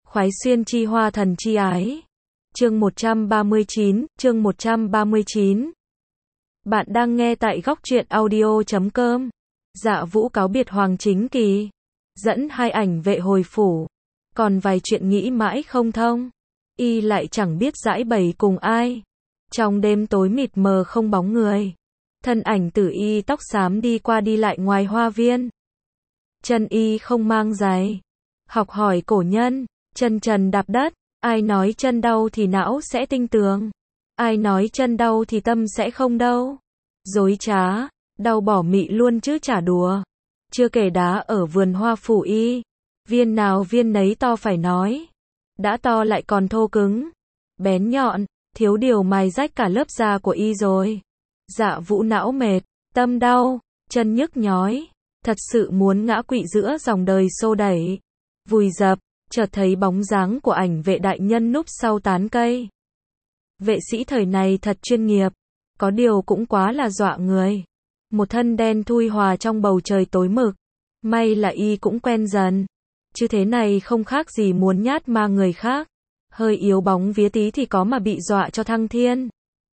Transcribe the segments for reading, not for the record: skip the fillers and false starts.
Khoái xuyên chi hoa thần chi ái. Chương 139. Bạn đang nghe tại góc truyện audio.com. Dạ Vũ cáo biệt Hoàng Chính Kỳ, dẫn hai ảnh vệ hồi phủ, còn vài chuyện nghĩ mãi không thông. Y lại chẳng biết giãi bày cùng ai. Trong đêm tối mịt mờ không bóng người, thân ảnh Tử Y tóc xám đi qua đi lại ngoài hoa viên. Chân Y không mang giày, học hỏi cổ nhân, chân trần đạp đất. Ai nói chân đau thì não sẽ tinh tường, ai nói chân đau thì tâm sẽ không đâu. Dối trá, đau bỏ mị luôn chứ chả đùa. Chưa kể đá ở vườn hoa phủ Y, viên nào viên nấy to phải nói. Đã to lại còn thô cứng, bén nhọn, thiếu điều mài rách cả lớp da của Y rồi. Dạ Vũ não mệt, tâm đau, chân nhức nhói, thật sự muốn ngã quỵ giữa dòng đời xô đẩy. Vùi dập, chợt thấy bóng dáng của ảnh vệ đại nhân núp sau tán cây. Vệ sĩ thời này thật chuyên nghiệp, có điều cũng quá là dọa người. Một thân đen thui hòa trong bầu trời tối mực. May là Y cũng quen dần, chứ thế này không khác gì muốn nhát ma người khác. Hơi yếu bóng vía tí thì có mà bị dọa cho thăng thiên.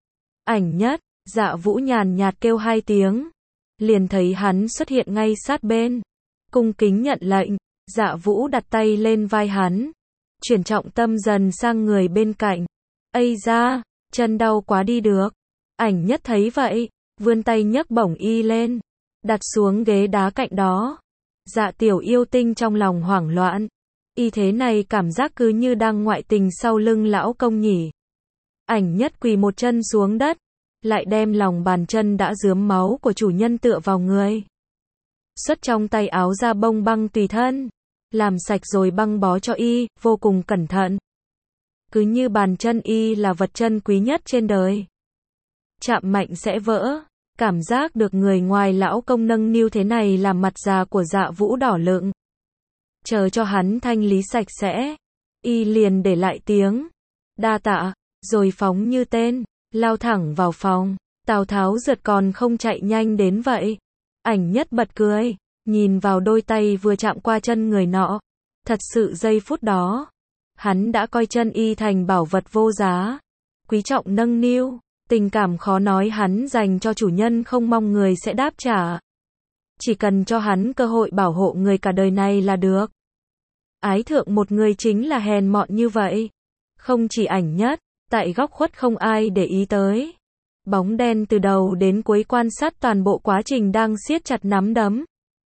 Ảnh Nhất, Dạ Vũ nhàn nhạt kêu hai tiếng, liền thấy hắn xuất hiện ngay sát bên. Cung kính nhận lệnh, Dạ Vũ đặt tay lên vai hắn, chuyển trọng tâm dần sang người bên cạnh. Ây da, chân đau quá đi được. Ảnh Nhất thấy vậy, vươn tay nhấc bổng Y lên, đặt xuống ghế đá cạnh đó. Dạ tiểu yêu tinh trong lòng hoảng loạn. Y thế này cảm giác cứ như đang ngoại tình sau lưng lão công nhỉ. Ảnh Nhất quỳ một chân xuống đất, lại đem lòng bàn chân đã rướm máu của chủ nhân tựa vào người. Xuất trong tay áo ra bông băng tùy thân, làm sạch rồi băng bó cho Y, vô cùng cẩn thận. Cứ như bàn chân Y là vật chân quý nhất trên đời. Chạm mạnh sẽ vỡ. Cảm giác được người ngoài lão công nâng niu thế này làm mặt già của Dạ Vũ đỏ lựng. Chờ cho hắn thanh lý sạch sẽ, Y liền để lại tiếng đa tạ, rồi phóng như tên, lao thẳng vào phòng. Tào Tháo rượt còn không chạy nhanh đến vậy. Ảnh Nhất bật cười, nhìn vào đôi tay vừa chạm qua chân người nọ. Thật sự giây phút đó, hắn đã coi chân Y thành bảo vật vô giá, quý trọng nâng niu. Tình cảm khó nói hắn dành cho chủ nhân không mong người sẽ đáp trả. Chỉ cần cho hắn cơ hội bảo hộ người cả đời này là được. Ái thượng một người chính là hèn mọn như vậy. Không chỉ Ảnh Nhất, tại góc khuất không ai để ý tới. Bóng đen từ đầu đến cuối quan sát toàn bộ quá trình đang siết chặt nắm đấm.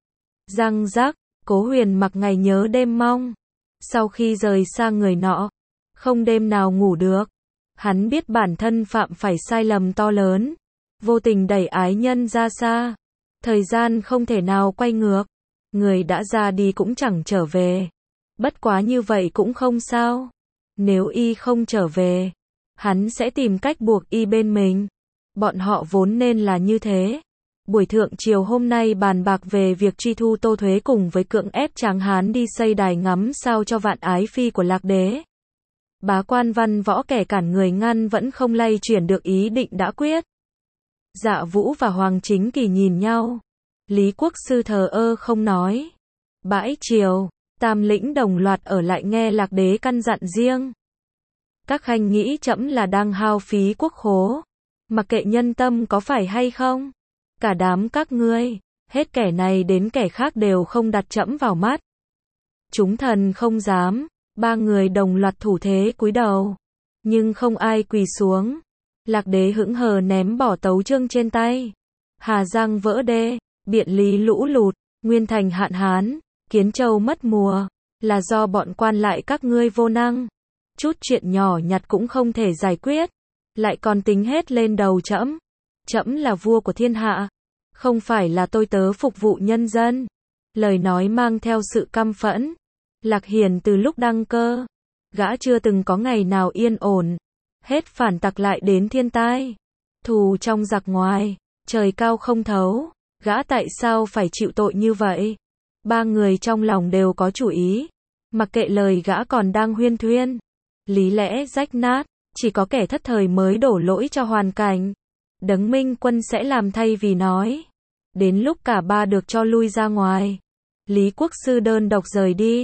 Răng rắc, Cố Huyền mặc ngày nhớ đêm mong. Sau khi rời xa người nọ, không đêm nào ngủ được. Hắn biết bản thân phạm phải sai lầm to lớn, vô tình đẩy ái nhân ra xa. Thời gian không thể nào quay ngược, người đã ra đi cũng chẳng trở về. Bất quá như vậy cũng không sao. Nếu Y không trở về, hắn sẽ tìm cách buộc Y bên mình. Bọn họ vốn nên là như thế. Buổi thượng chiều hôm nay bàn bạc về việc truy thu Tô Thuế cùng với cưỡng ép Tráng Hán đi xây đài ngắm sao cho Vạn Ái Phi của Lạc Đế. Bá quan Văn Võ kẻ cản người ngăn vẫn không lay chuyển được ý định đã quyết. Dạ Vũ và Hoàng Chính Kỳ nhìn nhau. Lý Quốc Sư thờ ơ không nói. Bãi triều, tam lĩnh đồng loạt ở lại nghe Lạc Đế căn dặn riêng. Các khanh nghĩ trẫm là đang hao phí quốc khố, mặc kệ nhân tâm có phải hay không. Cả đám các ngươi, hết kẻ này đến kẻ khác đều không đặt trẫm vào mắt. Chúng thần không dám. Ba người đồng loạt thủ thế cúi đầu, nhưng không ai quỳ xuống. Lạc Đế hững hờ ném bỏ tấu chương trên tay. Hà Giang vỡ đê, Biện Lý lũ lụt, Nguyên Thành hạn hán, Kiến Châu mất mùa, là do bọn quan lại các ngươi vô năng. Chút chuyện nhỏ nhặt cũng không thể giải quyết, lại còn tính hết lên đầu trẫm. Trẫm là vua của thiên hạ, không phải là tôi tớ phục vụ nhân dân. Lời nói mang theo sự căm phẫn. Lạc Hiền từ lúc đăng cơ, gã chưa từng có ngày nào yên ổn. Hết phản tặc lại đến thiên tai. Thù trong giặc ngoài, trời cao không thấu. Gã tại sao phải chịu tội như vậy? Ba người trong lòng đều có chủ ý. Mặc kệ lời gã còn đang huyên thuyên. Lý lẽ rách nát, chỉ có kẻ thất thời mới đổ lỗi cho hoàn cảnh. Đấng Minh Quân sẽ làm thay vì nói. Đến lúc cả ba được cho lui ra ngoài, Lý Quốc Sư đơn độc rời đi.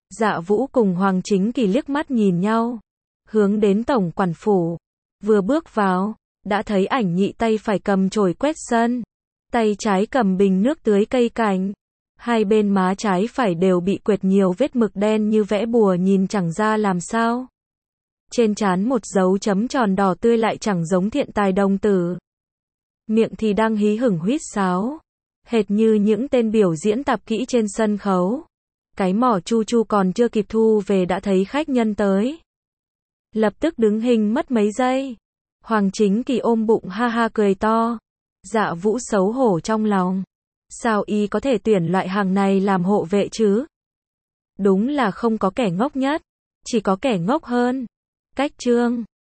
Dạ Vũ cùng Hoàng Chính Kỳ liếc mắt nhìn nhau, hướng đến tổng quản phủ. Vừa bước vào, đã thấy ảnh nhị tay phải cầm chổi quét sân, tay trái cầm bình nước tưới cây cảnh. Hai bên má trái phải đều bị quệt nhiều vết mực đen như vẽ bùa nhìn chẳng ra làm sao. Trên trán một dấu chấm tròn đỏ tươi lại chẳng giống thiện tài đồng tử. Miệng thì đang hí hửng huýt sáo, hệt như những tên biểu diễn tạp kỹ trên sân khấu. Cái mỏ chu chu còn chưa kịp thu về đã thấy khách nhân tới. Lập tức đứng hình mất mấy giây. Hoàng Chính Kỳ ôm bụng ha ha cười to. Dạ Vũ xấu hổ trong lòng. Sao y có thể tuyển loại hàng này làm hộ vệ chứ? Đúng là không có kẻ ngốc nhất, chỉ có kẻ ngốc hơn. Cách chương